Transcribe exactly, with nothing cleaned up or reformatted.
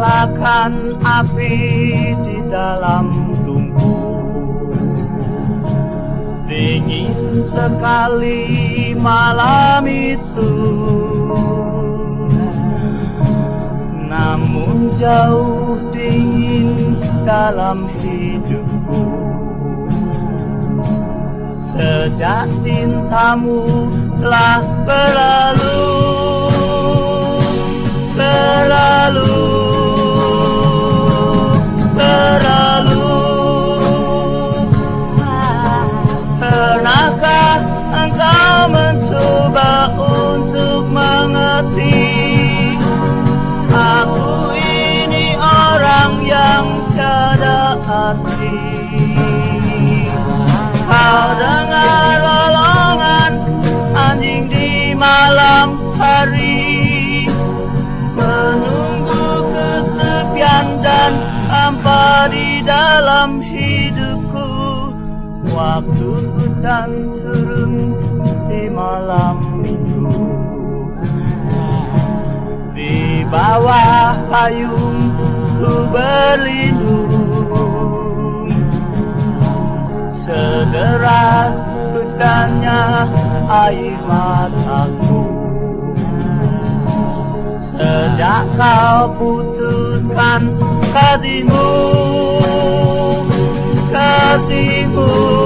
nyalakan api di dalam tungku. Dingin sekali malam itu, namun jauh dingin dalam hidupku. Sejak cintamu telah berlalu, berlalu, berlalu. Pernahkah engkau mencoba untuk mengerti? Aku ini orang yang tiada arti. Kau dengar lolongan anjing di malam hari, menunggu kesepian dan hampa di dalam hidupku. Waktu hujan turun di malam minggu, di bawah payung ku berlindung. Sederas hujannya air mataku. Sejak kau putuskan kasihmu, kasihmu